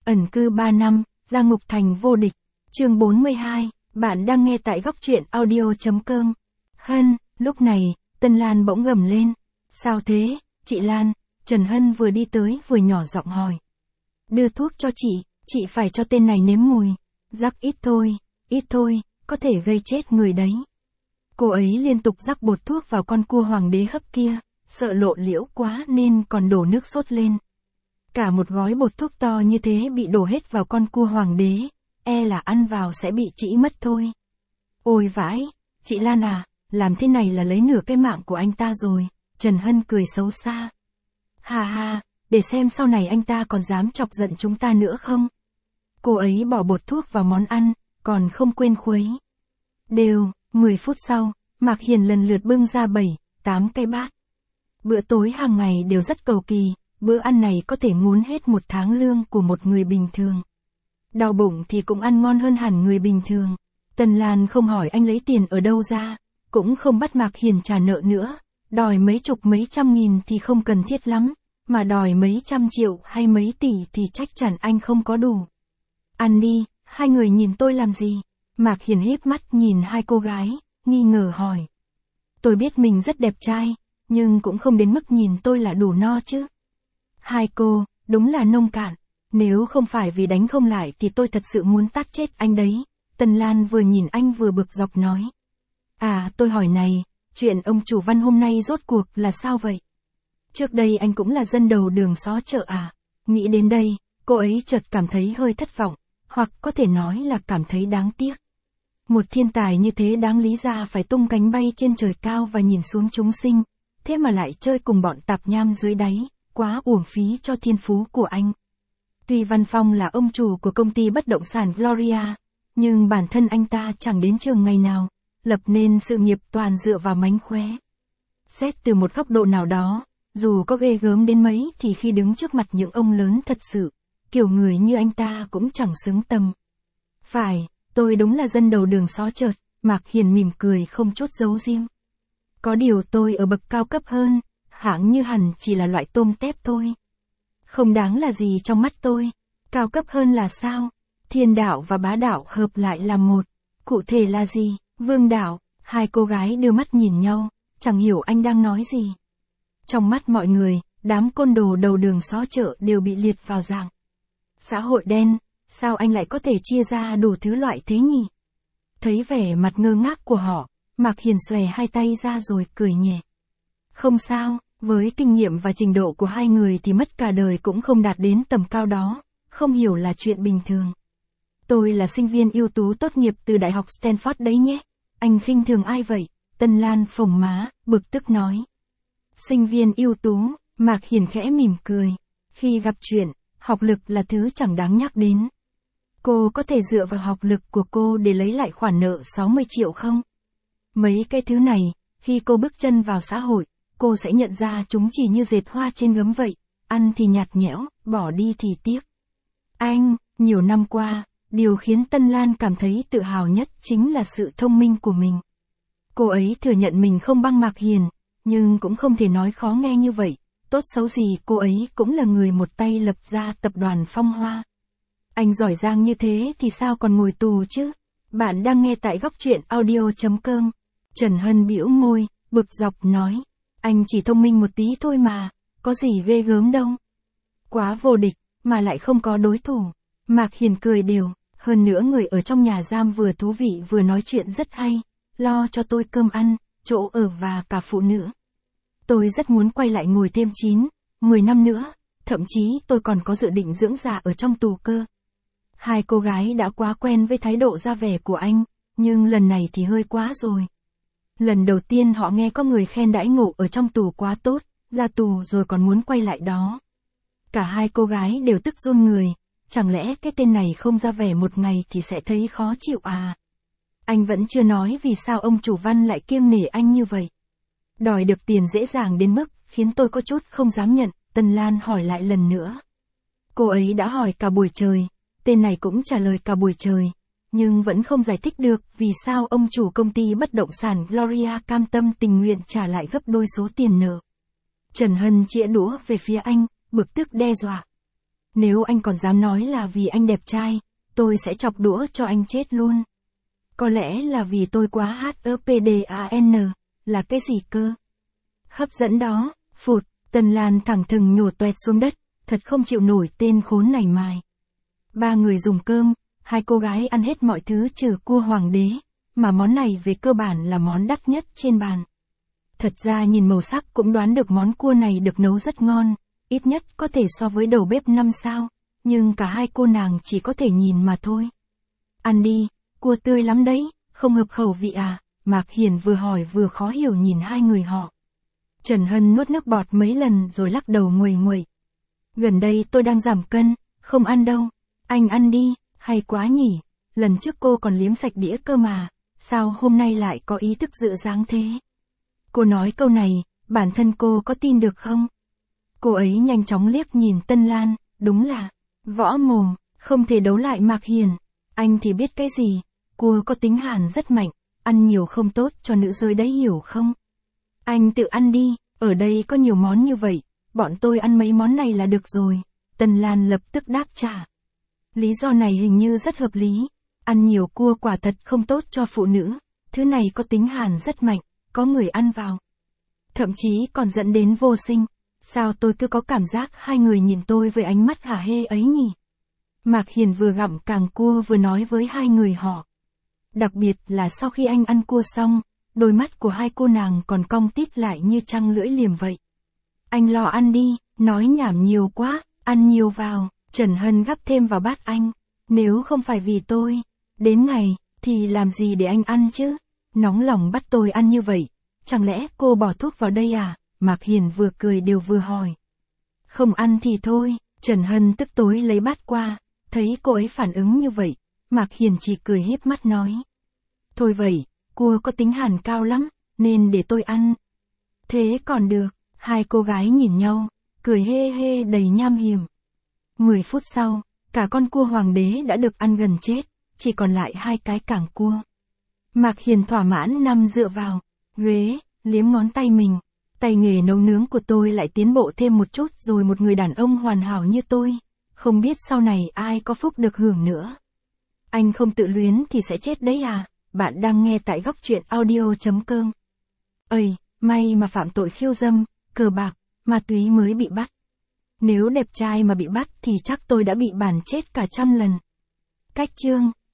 Ẩn cư 3 năm, ra ngục thành vô địch. Chương 42, bạn đang nghe tại góc truyện audio.com. Hân, lúc này, Tân Lan bỗng gầm lên. Sao thế, chị Lan? Trần Hân vừa đi tới vừa nhỏ giọng hỏi. Đưa thuốc cho chị phải cho tên này nếm mùi. Rắc ít thôi, có thể gây chết người đấy. Cô ấy liên tục rắc bột thuốc vào con cua hoàng đế hấp kia, sợ lộ liễu quá nên còn đổ nước sốt lên. Cả một gói bột thuốc to như thế bị đổ hết vào con cua hoàng đế, e là ăn vào sẽ bị trĩ mất thôi. Ôi vãi, chị Lan à, làm thế này là lấy nửa cái mạng của anh ta rồi, Trần Hân cười xấu xa. Hà hà, để xem sau này anh ta còn dám chọc giận chúng ta nữa không. Cô ấy bỏ bột thuốc vào món ăn, còn không quên khuấy. Đều, 10 phút sau, Mạc Hiền lần lượt bưng ra 7-8 cái bát. Bữa tối hàng ngày đều rất cầu kỳ, bữa ăn này có thể ngốn hết 1 tháng lương của một người bình thường. Đau bụng thì cũng ăn ngon hơn hẳn người bình thường. Tần Lan không hỏi anh lấy tiền ở đâu ra, cũng không bắt Mạc Hiền trả nợ nữa, đòi mấy chục mấy trăm nghìn thì không cần thiết lắm, mà đòi mấy trăm triệu hay mấy tỷ thì chắc chắn anh không có đủ. Ăn đi, hai người nhìn tôi làm gì? Mạc Hiền híp mắt nhìn hai cô gái, nghi ngờ hỏi. Tôi biết mình rất đẹp trai, nhưng cũng không đến mức nhìn tôi là đủ no chứ. Hai cô, đúng là nông cạn, nếu không phải vì đánh không lại thì tôi thật sự muốn tát chết anh đấy. Tần Lan vừa nhìn anh vừa bực dọc nói. À, tôi hỏi này, chuyện ông chủ Văn hôm nay rốt cuộc là sao vậy? Trước đây anh cũng là dân đầu đường xó chợ à? Nghĩ đến đây, cô ấy chợt cảm thấy hơi thất vọng, hoặc có thể nói là cảm thấy đáng tiếc. Một thiên tài như thế đáng lý ra phải tung cánh bay trên trời cao và nhìn xuống chúng sinh, thế mà lại chơi cùng bọn tạp nham dưới đáy, quá uổng phí cho thiên phú của anh. Tuy Văn Phong là ông chủ của công ty bất động sản Gloria, nhưng bản thân anh ta chẳng đến trường ngày nào, lập nên sự nghiệp toàn dựa vào mánh khóe. Xét từ một góc độ nào đó, dù có ghê gớm đến mấy thì khi đứng trước mặt những ông lớn thật sự, kiểu người như anh ta cũng chẳng xứng tầm. Phải, tôi đúng là dân đầu đường xó chợ, Mạc Hiền mỉm cười không chút giấu giếm. Có điều tôi ở bậc cao cấp hơn, hãng như hẳn chỉ là loại tôm tép thôi. Không đáng là gì trong mắt tôi, cao cấp hơn là sao? Thiên đạo và bá đạo hợp lại làm một, cụ thể là gì? Vương đạo. Hai cô gái đưa mắt nhìn nhau, chẳng hiểu anh đang nói gì. Trong mắt mọi người, đám côn đồ đầu đường xó chợ đều bị liệt vào dạng xã hội đen, sao anh lại có thể chia ra đủ thứ loại thế nhỉ? Thấy vẻ mặt ngơ ngác của họ, Mạc Hiền xòe hai tay ra rồi cười nhẹ. Không sao, với kinh nghiệm và trình độ của hai người thì mất cả đời cũng không đạt đến tầm cao đó, không hiểu là chuyện bình thường. Tôi là sinh viên ưu tú tốt nghiệp từ Đại học Stanford đấy nhé. Anh khinh thường ai vậy? Tân Lan phồng má, bực tức nói. Sinh viên ưu tú, Mạc Hiền khẽ mỉm cười. Khi gặp chuyện, học lực là thứ chẳng đáng nhắc đến. Cô có thể dựa vào học lực của cô để lấy lại khoản nợ 60 triệu không? Mấy cái thứ này, khi cô bước chân vào xã hội, cô sẽ nhận ra chúng chỉ như dệt hoa trên gấm vậy, ăn thì nhạt nhẽo, bỏ đi thì tiếc. Anh, nhiều năm qua, điều khiến Tân Lan cảm thấy tự hào nhất chính là sự thông minh của mình. Cô ấy thừa nhận mình không bằng Mạc Hiền, nhưng cũng không thể nói khó nghe như vậy, tốt xấu gì cô ấy cũng là người một tay lập ra tập đoàn Phong Hoa. Anh giỏi giang như thế thì sao còn ngồi tù chứ? Bạn đang nghe tại góc truyện audio.com. Trần Hân bĩu môi, bực dọc nói. Anh chỉ thông minh một tí thôi mà, có gì ghê gớm đâu. Quá vô địch, mà lại không có đối thủ. Mạc Hiền cười đều, hơn nữa người ở trong nhà giam vừa thú vị vừa nói chuyện rất hay, lo cho tôi cơm ăn, chỗ ở và cả phụ nữ. Tôi rất muốn quay lại ngồi thêm 9-10 năm nữa, thậm chí tôi còn có dự định dưỡng già ở trong tù cơ. Hai cô gái đã quá quen với thái độ ra vẻ của anh, nhưng lần này thì hơi quá rồi. Lần đầu tiên họ nghe có người khen đãi ngộ ở trong tù quá tốt, ra tù rồi còn muốn quay lại đó. Cả hai cô gái đều tức run người, chẳng lẽ cái tên này không ra vẻ một ngày thì sẽ thấy khó chịu à? Anh vẫn chưa nói vì sao ông chủ Văn lại kiêng nể anh như vậy. Đòi được tiền dễ dàng đến mức khiến tôi có chút không dám nhận, Tần Lan hỏi lại lần nữa. Cô ấy đã hỏi cả buổi trời, tên này cũng trả lời cả buổi trời, nhưng vẫn không giải thích được vì sao ông chủ công ty bất động sản Gloria cam tâm tình nguyện trả lại gấp đôi số tiền nợ. Trần Hân chĩa đũa về phía anh, bực tức đe dọa. Nếu anh còn dám nói là vì anh đẹp trai, tôi sẽ chọc đũa cho anh chết luôn. Có lẽ là vì tôi quá HEPDAN, là cái gì cơ? Hấp dẫn đó, phụt, Tần Lan thẳng thừng nhổ toẹt xuống đất, thật không chịu nổi tên khốn này mài. Ba người dùng cơm, hai cô gái ăn hết mọi thứ trừ cua hoàng đế, mà món này về cơ bản là món đắt nhất trên bàn. Thật ra nhìn màu sắc cũng đoán được món cua này được nấu rất ngon, ít nhất có thể so với đầu bếp 5 sao, nhưng cả hai cô nàng chỉ có thể nhìn mà thôi. Ăn đi, cua tươi lắm đấy, không hợp khẩu vị à? Mạc Hiền vừa hỏi vừa khó hiểu nhìn hai người họ. Trần Hân nuốt nước bọt mấy lần rồi lắc đầu nguầy nguầy. Gần đây tôi đang giảm cân, không ăn đâu. Anh ăn đi, hay quá nhỉ, lần trước cô còn liếm sạch đĩa cơ mà, sao hôm nay lại có ý thức giữ dáng thế? Cô nói câu này, bản thân cô có tin được không? Cô ấy nhanh chóng liếc nhìn Tân Lan, đúng là võ mồm, không thể đấu lại Mạc Hiền. Anh thì biết cái gì, cua có tính hàn rất mạnh, ăn nhiều không tốt cho nữ giới đấy hiểu không? Anh tự ăn đi, ở đây có nhiều món như vậy, bọn tôi ăn mấy món này là được rồi. Tân Lan lập tức đáp trả. Lý do này hình như rất hợp lý, ăn nhiều cua quả thật không tốt cho phụ nữ, thứ này có tính hàn rất mạnh, có người ăn vào. Thậm chí còn dẫn đến vô sinh, sao tôi cứ có cảm giác hai người nhìn tôi với ánh mắt hả hê ấy nhỉ? Mạc Hiền vừa gặm càng cua vừa nói với hai người họ. Đặc biệt là sau khi anh ăn cua xong, đôi mắt của hai cô nàng còn cong tít lại như trăng lưỡi liềm vậy. Anh lo ăn đi, nói nhảm nhiều quá, ăn nhiều vào, Trần Hân gắp thêm vào bát anh. Nếu không phải vì tôi, đến ngày, thì làm gì để anh ăn chứ? Nóng lòng bắt tôi ăn như vậy, chẳng lẽ cô bỏ thuốc vào đây à? Mạc Hiền vừa cười đều vừa hỏi. Không ăn thì thôi, Trần Hân tức tối lấy bát qua, thấy cô ấy phản ứng như vậy, Mạc Hiền chỉ cười híp mắt nói. Thôi vậy, cua có tính hàn cao lắm, nên để tôi ăn. Thế còn được, hai cô gái nhìn nhau, cười hê hê đầy nham hiểm. 10 phút sau, cả con cua hoàng đế đã được ăn gần chết, chỉ còn lại hai cái cảng cua. Mạc Hiền thỏa mãn nằm dựa vào ghế, liếm ngón tay mình. Tay nghề nấu nướng của tôi lại tiến bộ thêm một chút rồi, một người đàn ông hoàn hảo như tôi, không biết sau này ai có phúc được hưởng nữa. Anh không tự luyến thì sẽ chết đấy à? Bạn đang nghe tại góc truyện audio.com. Ây, may mà phạm tội khiêu dâm, cờ bạc, ma túy mới bị bắt. Nếu đẹp trai mà bị bắt thì chắc tôi đã bị bản chết cả trăm lần. Cách chương